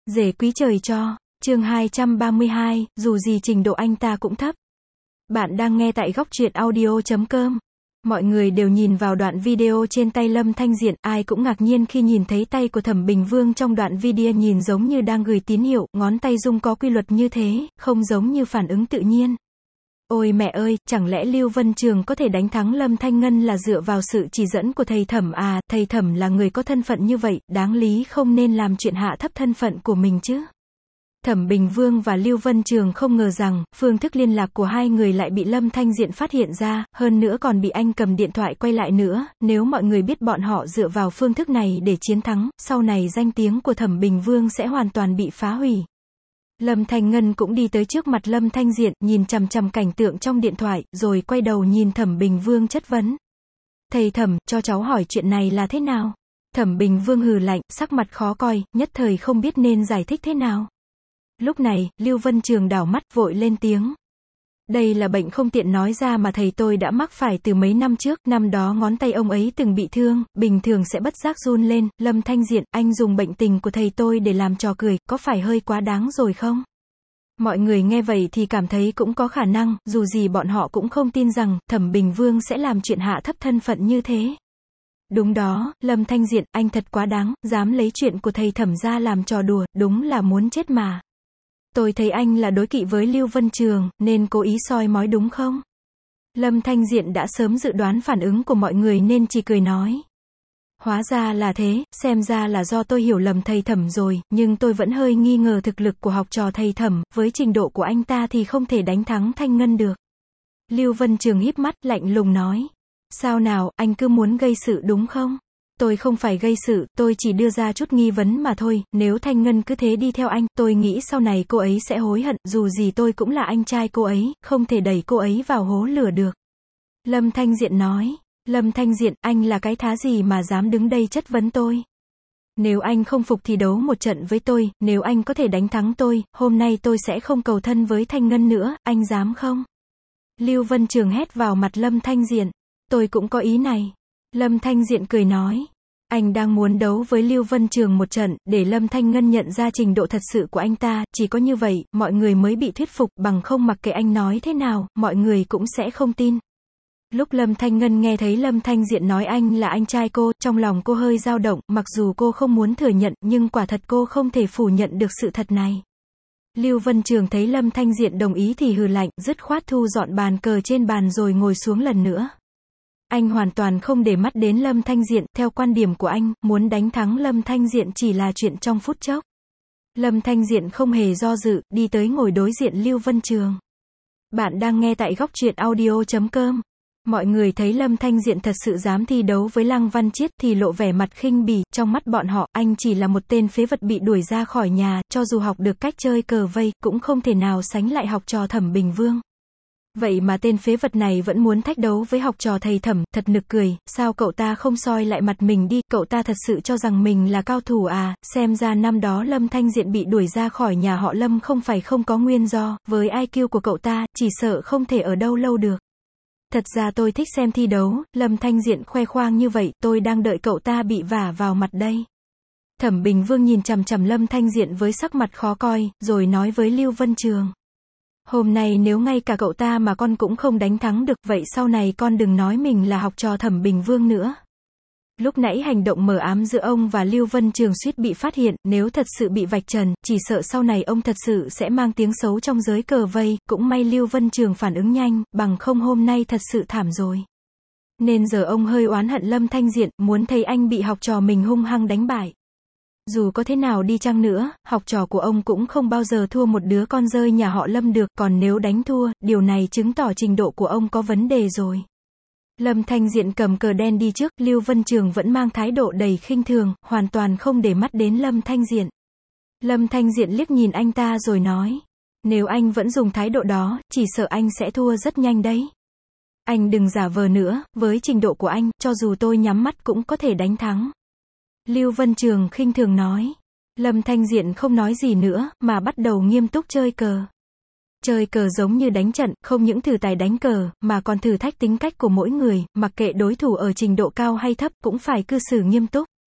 Rể quý trời cho, chương 232, dù gì trình độ anh ta cũng thấp. Bạn đang nghe tại góc truyện audio.com. Mọi người đều nhìn vào đoạn video trên tay Lâm Thanh Diện, ai cũng ngạc nhiên khi nhìn thấy tay của Thẩm Bình Vương trong đoạn video nhìn giống như đang gửi tín hiệu, ngón tay rung có quy luật như thế, không giống như phản ứng tự nhiên. Ôi mẹ ơi, chẳng lẽ Lưu Vân Trường có thể đánh thắng Lâm Thanh Ngân là dựa vào sự chỉ dẫn của thầy Thẩm à, thầy Thẩm là người có thân phận như vậy, đáng lý không nên làm chuyện hạ thấp thân phận của mình chứ. Thẩm Bình Vương và Lưu Vân Trường không ngờ rằng, phương thức liên lạc của hai người lại bị Lâm Thanh Diện phát hiện ra, hơn nữa còn bị anh cầm điện thoại quay lại nữa, nếu mọi người biết bọn họ dựa vào phương thức này để chiến thắng, sau này danh tiếng của Thẩm Bình Vương sẽ hoàn toàn bị phá hủy. Lâm Thanh Ngân cũng đi tới trước mặt Lâm Thanh Diện, nhìn chằm chằm cảnh tượng trong điện thoại, rồi quay đầu nhìn Thẩm Bình Vương chất vấn. Thầy Thẩm, cho cháu hỏi chuyện này là thế nào? Thẩm Bình Vương hừ lạnh, sắc mặt khó coi, nhất thời không biết nên giải thích thế nào. Lúc này, Lưu Vân Trường đảo mắt vội lên tiếng. Đây là bệnh không tiện nói ra mà thầy tôi đã mắc phải từ mấy năm trước, năm đó ngón tay ông ấy từng bị thương, bình thường sẽ bất giác run lên. Lâm Thanh Diện, anh dùng bệnh tình của thầy tôi để làm trò cười, có phải hơi quá đáng rồi không? Mọi người nghe vậy thì cảm thấy cũng có khả năng, dù gì bọn họ cũng không tin rằng, Thẩm Bình Vương sẽ làm chuyện hạ thấp thân phận như thế. Đúng đó, Lâm Thanh Diện, anh thật quá đáng, dám lấy chuyện của thầy Thẩm ra làm trò đùa, đúng là muốn chết mà. Tôi thấy anh là đối kỵ với Lưu Vân Trường, nên cố ý soi mói đúng không? Lâm Thanh Diện đã sớm dự đoán phản ứng của mọi người nên chỉ cười nói. Hóa ra là thế, xem ra là do tôi hiểu lầm thầy Thẩm rồi, nhưng tôi vẫn hơi nghi ngờ thực lực của học trò thầy Thẩm, với trình độ của anh ta thì không thể đánh thắng Thanh Ngân được. Lưu Vân Trường híp mắt, lạnh lùng nói. Sao nào, anh cứ muốn gây sự đúng không? Tôi không phải gây sự, tôi chỉ đưa ra chút nghi vấn mà thôi, nếu Thanh Ngân cứ thế đi theo anh, tôi nghĩ sau này cô ấy sẽ hối hận, dù gì tôi cũng là anh trai cô ấy, không thể đẩy cô ấy vào hố lửa được. Lâm Thanh Diện nói, Lâm Thanh Diện, anh là cái thá gì mà dám đứng đây chất vấn tôi? Nếu anh không phục thì đấu một trận với tôi, nếu anh có thể đánh thắng tôi, hôm nay tôi sẽ không cầu thân với Thanh Ngân nữa, anh dám không? Lưu Vân Trường hét vào mặt Lâm Thanh Diện, tôi cũng có ý này. Lâm Thanh Diện cười nói, anh đang muốn đấu với Lưu Vân Trường một trận, để Lâm Thanh Ngân nhận ra trình độ thật sự của anh ta, chỉ có như vậy, mọi người mới bị thuyết phục, bằng không mặc kệ anh nói thế nào, mọi người cũng sẽ không tin. Lúc Lâm Thanh Ngân nghe thấy Lâm Thanh Diện nói anh là anh trai cô, trong lòng cô hơi dao động, mặc dù cô không muốn thừa nhận, nhưng quả thật cô không thể phủ nhận được sự thật này. Lưu Vân Trường thấy Lâm Thanh Diện đồng ý thì hừ lạnh, dứt khoát thu dọn bàn cờ trên bàn rồi ngồi xuống lần nữa. Anh hoàn toàn không để mắt đến Lâm Thanh Diện, theo quan điểm của anh, muốn đánh thắng Lâm Thanh Diện chỉ là chuyện trong phút chốc. Lâm Thanh Diện không hề do dự, đi tới ngồi đối diện Lưu Vân Trường. Bạn đang nghe tại góc truyện audio.com. Mọi người thấy Lâm Thanh Diện thật sự dám thi đấu với Lăng Văn Chiết thì lộ vẻ mặt khinh bỉ, trong mắt bọn họ, anh chỉ là một tên phế vật bị đuổi ra khỏi nhà, cho dù học được cách chơi cờ vây, cũng không thể nào sánh lại học trò Thẩm Bình Vương. Vậy mà tên phế vật này vẫn muốn thách đấu với học trò thầy Thẩm, thật nực cười, sao cậu ta không soi lại mặt mình đi, cậu ta thật sự cho rằng mình là cao thủ à, xem ra năm đó Lâm Thanh Diện bị đuổi ra khỏi nhà họ Lâm không phải không có nguyên do, với IQ của cậu ta, chỉ sợ không thể ở đâu lâu được. Thật ra tôi thích xem thi đấu, Lâm Thanh Diện khoe khoang như vậy, tôi đang đợi cậu ta bị vả vào mặt đây. Thẩm Bình Vương nhìn chằm chằm Lâm Thanh Diện với sắc mặt khó coi, rồi nói với Lưu Vân Trường. Hôm nay nếu ngay cả cậu ta mà con cũng không đánh thắng được, vậy sau này con đừng nói mình là học trò Thẩm Bình Vương nữa. Lúc nãy hành động mờ ám giữa ông và Lưu Vân Trường suýt bị phát hiện, nếu thật sự bị vạch trần, chỉ sợ sau này ông thật sự sẽ mang tiếng xấu trong giới cờ vây, cũng may Lưu Vân Trường phản ứng nhanh, bằng không hôm nay thật sự thảm rồi. Nên giờ ông hơi oán hận Lâm Thanh Diện, muốn thấy anh bị học trò mình hung hăng đánh bại. Dù có thế nào đi chăng nữa, học trò của ông cũng không bao giờ thua một đứa con rơi nhà họ Lâm được, còn nếu đánh thua, điều này chứng tỏ trình độ của ông có vấn đề rồi. Lâm Thanh Diện cầm cờ đen đi trước, Lưu Vân Trường vẫn mang thái độ đầy khinh thường, hoàn toàn không để mắt đến Lâm Thanh Diện. Lâm Thanh Diện liếc nhìn anh ta rồi nói, nếu anh vẫn dùng thái độ đó, chỉ sợ anh sẽ thua rất nhanh đấy. Anh đừng giả vờ nữa, với trình độ của anh, cho dù tôi nhắm mắt cũng có thể đánh thắng. Lưu Vân Trường khinh thường nói. Lâm Thanh Diện không nói gì nữa, mà bắt đầu nghiêm túc chơi cờ. Chơi cờ giống như đánh trận, không những thử tài đánh cờ, mà còn thử thách tính cách của mỗi người, mặc kệ đối thủ ở trình độ cao hay thấp, cũng phải cư xử nghiêm túc.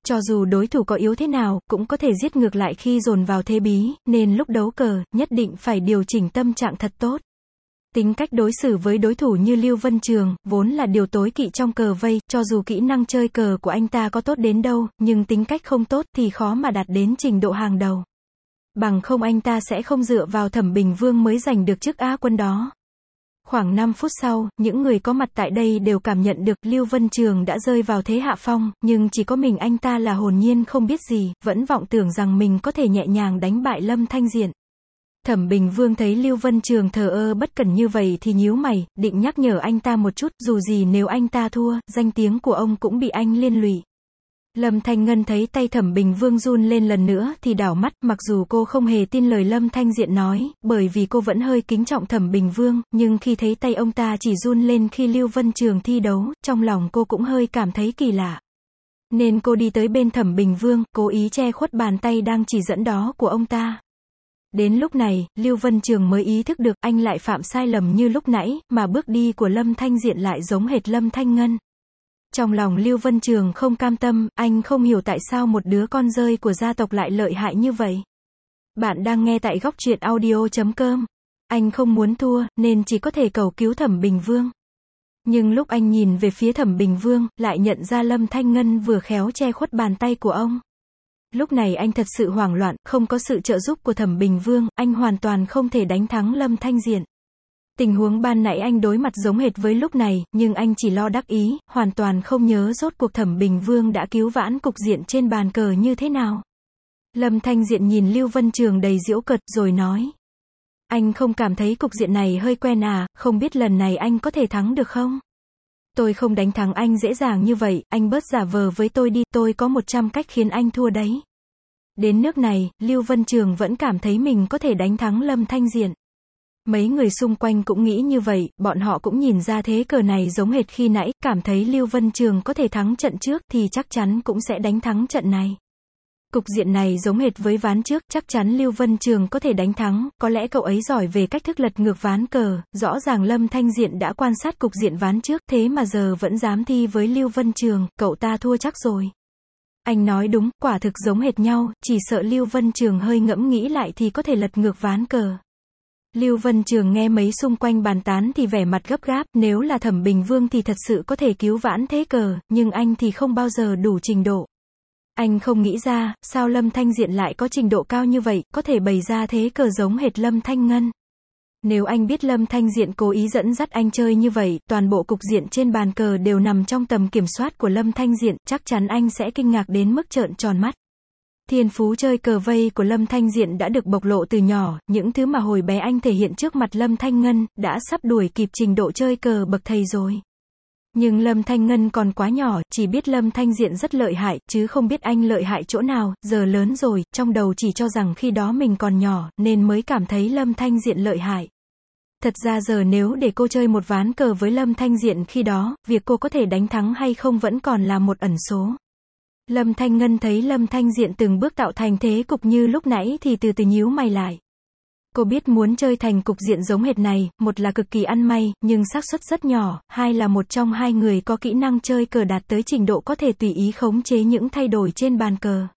Cho dù đối thủ có yếu thế nào, cũng có thể giết ngược lại khi dồn vào thế bí, nên lúc đấu cờ, nhất định phải điều chỉnh tâm trạng thật tốt. Tính cách đối xử với đối thủ như Lưu Vân Trường, vốn là điều tối kỵ trong cờ vây, cho dù kỹ năng chơi cờ của anh ta có tốt đến đâu, nhưng tính cách không tốt thì khó mà đạt đến trình độ hàng đầu. Bằng không anh ta sẽ không dựa vào Thẩm Bình Vương mới giành được chức Á quân đó. Khoảng 5 phút sau, những người có mặt tại đây đều cảm nhận được Lưu Vân Trường đã rơi vào thế hạ phong, nhưng chỉ có mình anh ta là hồn nhiên không biết gì, vẫn vọng tưởng rằng mình có thể nhẹ nhàng đánh bại Lâm Thanh Diện. Thẩm Bình Vương thấy Lưu Vân Trường thờ ơ bất cẩn như vậy thì nhíu mày, định nhắc nhở anh ta một chút, dù gì nếu anh ta thua, danh tiếng của ông cũng bị anh liên lụy. Lâm Thanh Ngân thấy tay Thẩm Bình Vương run lên lần nữa thì đảo mắt, mặc dù cô không hề tin lời Lâm Thanh Diện nói, bởi vì cô vẫn hơi kính trọng Thẩm Bình Vương, nhưng khi thấy tay ông ta chỉ run lên khi Lưu Vân Trường thi đấu, trong lòng cô cũng hơi cảm thấy kỳ lạ. Nên cô đi tới bên Thẩm Bình Vương, cố ý che khuất bàn tay đang chỉ dẫn đó của ông ta. Đến lúc này, Lưu Vân Trường mới ý thức được anh lại phạm sai lầm như lúc nãy, mà bước đi của Lâm Thanh Diện lại giống hệt Lâm Thanh Ngân. Trong lòng Lưu Vân Trường không cam tâm, anh không hiểu tại sao một đứa con rơi của gia tộc lại lợi hại như vậy. Bạn đang nghe tại góc truyện audio.com. Anh không muốn thua, nên chỉ có thể cầu cứu Thẩm Bình Vương. Nhưng lúc anh nhìn về phía Thẩm Bình Vương, lại nhận ra Lâm Thanh Ngân vừa khéo che khuất bàn tay của ông. Lúc này anh thật sự hoảng loạn, không có sự trợ giúp của Thẩm Bình Vương, anh hoàn toàn không thể đánh thắng Lâm Thanh Diện. Tình huống ban nãy anh đối mặt giống hệt với lúc này, nhưng anh chỉ lo đắc ý, hoàn toàn không nhớ rốt cuộc Thẩm Bình Vương đã cứu vãn cục diện trên bàn cờ như thế nào. Lâm Thanh Diện nhìn Lưu Vân Trường đầy giễu cợt rồi nói. Anh không cảm thấy cục diện này hơi quen à, không biết lần này anh có thể thắng được không? Tôi không đánh thắng anh dễ dàng như vậy, anh bớt giả vờ với tôi đi, tôi có 100 cách khiến anh thua đấy. Đến nước này, Lưu Vân Trường vẫn cảm thấy mình có thể đánh thắng Lâm Thanh Diện. Mấy người xung quanh cũng nghĩ như vậy, bọn họ cũng nhìn ra thế cờ này giống hệt khi nãy, cảm thấy Lưu Vân Trường có thể thắng trận trước thì chắc chắn cũng sẽ đánh thắng trận này. Cục diện này giống hệt với ván trước, chắc chắn Lưu Vân Trường có thể đánh thắng, có lẽ cậu ấy giỏi về cách thức lật ngược ván cờ, rõ ràng Lâm Thanh Diện đã quan sát cục diện ván trước, thế mà giờ vẫn dám thi với Lưu Vân Trường, cậu ta thua chắc rồi. Anh nói đúng, quả thực giống hệt nhau, chỉ sợ Lưu Vân Trường hơi ngẫm nghĩ lại thì có thể lật ngược ván cờ. Lưu Vân Trường nghe mấy xung quanh bàn tán thì vẻ mặt gấp gáp, nếu là Thẩm Bình Vương thì thật sự có thể cứu vãn thế cờ, nhưng anh thì không bao giờ đủ trình độ. Anh không nghĩ ra, sao Lâm Thanh Diện lại có trình độ cao như vậy, có thể bày ra thế cờ giống hệt Lâm Thanh Ngân. Nếu anh biết Lâm Thanh Diện cố ý dẫn dắt anh chơi như vậy, toàn bộ cục diện trên bàn cờ đều nằm trong tầm kiểm soát của Lâm Thanh Diện, chắc chắn anh sẽ kinh ngạc đến mức trợn tròn mắt. Thiên phú chơi cờ vây của Lâm Thanh Diện đã được bộc lộ từ nhỏ, những thứ mà hồi bé anh thể hiện trước mặt Lâm Thanh Ngân, đã sắp đuổi kịp trình độ chơi cờ bậc thầy rồi. Nhưng Lâm Thanh Ngân còn quá nhỏ, chỉ biết Lâm Thanh Diện rất lợi hại, chứ không biết anh lợi hại chỗ nào, giờ lớn rồi, trong đầu chỉ cho rằng khi đó mình còn nhỏ, nên mới cảm thấy Lâm Thanh Diện lợi hại. Thật ra giờ nếu để cô chơi một ván cờ với Lâm Thanh Diện khi đó, việc cô có thể đánh thắng hay không vẫn còn là một ẩn số. Lâm Thanh Ngân thấy Lâm Thanh Diện từng bước tạo thành thế cục như lúc nãy thì từ từ nhíu mày lại. Cô biết muốn chơi thành cục diện giống hệt này, một là cực kỳ ăn may, nhưng xác suất rất nhỏ, hai là một trong hai người có kỹ năng chơi cờ đạt tới trình độ có thể tùy ý khống chế những thay đổi trên bàn cờ.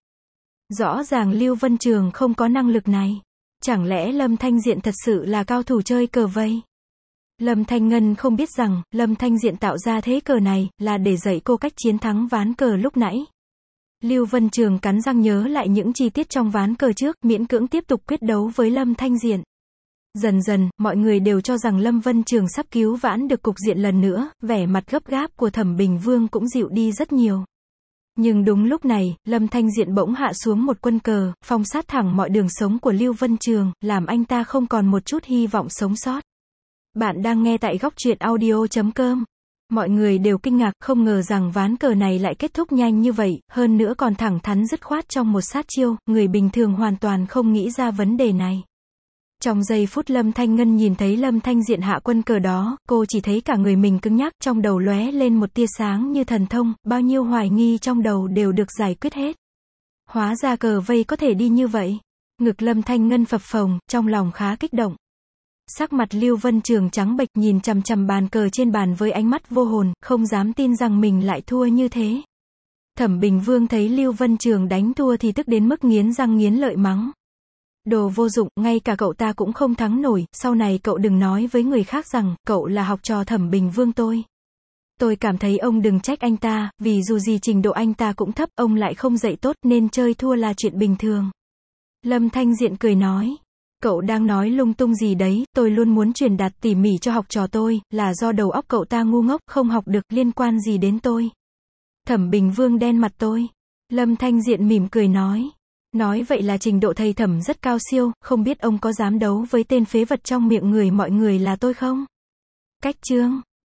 Rõ ràng Lưu Vân Trường không có năng lực này. Chẳng lẽ Lâm Thanh Diện thật sự là cao thủ chơi cờ vây? Lâm Thanh Ngân không biết rằng, Lâm Thanh Diện tạo ra thế cờ này, là để dạy cô cách chiến thắng ván cờ lúc nãy. Lưu Vân Trường cắn răng nhớ lại những chi tiết trong ván cờ trước, miễn cưỡng tiếp tục quyết đấu với Lâm Thanh Diện. Dần dần, mọi người đều cho rằng Lâm Vân Trường sắp cứu vãn được cục diện lần nữa, vẻ mặt gấp gáp của Thẩm Bình Vương cũng dịu đi rất nhiều. Nhưng đúng lúc này, Lâm Thanh Diện bỗng hạ xuống một quân cờ, phong sát thẳng mọi đường sống của Lưu Vân Trường, làm anh ta không còn một chút hy vọng sống sót. Bạn đang nghe tại góc truyện audio.com. Mọi người đều kinh ngạc, không ngờ rằng ván cờ này lại kết thúc nhanh như vậy, hơn nữa còn thẳng thắn dứt khoát trong một sát chiêu, người bình thường hoàn toàn không nghĩ ra vấn đề này. Trong giây phút Lâm Thanh Ngân nhìn thấy Lâm Thanh Diện hạ quân cờ đó, cô chỉ thấy cả người mình cứng nhắc, trong đầu lóe lên một tia sáng như thần thông, bao nhiêu hoài nghi trong đầu đều được giải quyết hết. Hóa ra cờ vây có thể đi như vậy. Ngực Lâm Thanh Ngân phập phồng, trong lòng khá kích động. Sắc mặt Lưu Vân Trường trắng bệch nhìn chằm chằm bàn cờ trên bàn với ánh mắt vô hồn, không dám tin rằng mình lại thua như thế. Thẩm Bình Vương thấy Lưu Vân Trường đánh thua thì tức đến mức nghiến răng nghiến lợi mắng. Đồ vô dụng, ngay cả cậu ta cũng không thắng nổi, sau này cậu đừng nói với người khác rằng, cậu là học trò Thẩm Bình Vương tôi. Tôi cảm thấy ông đừng trách anh ta, vì dù gì trình độ anh ta cũng thấp, ông lại không dạy tốt, nên chơi thua là chuyện bình thường. Lâm Thanh Diện cười nói. Cậu đang nói lung tung gì đấy, tôi luôn muốn truyền đạt tỉ mỉ cho học trò tôi, là do đầu óc cậu ta ngu ngốc, không học được, liên quan gì đến tôi. Thẩm Bình Vương đen mặt tôi. Lâm Thanh Diện mỉm cười nói. Nói vậy là trình độ thầy Thẩm rất cao siêu, không biết ông có dám đấu với tên phế vật trong miệng người mọi người là tôi không? Cách chương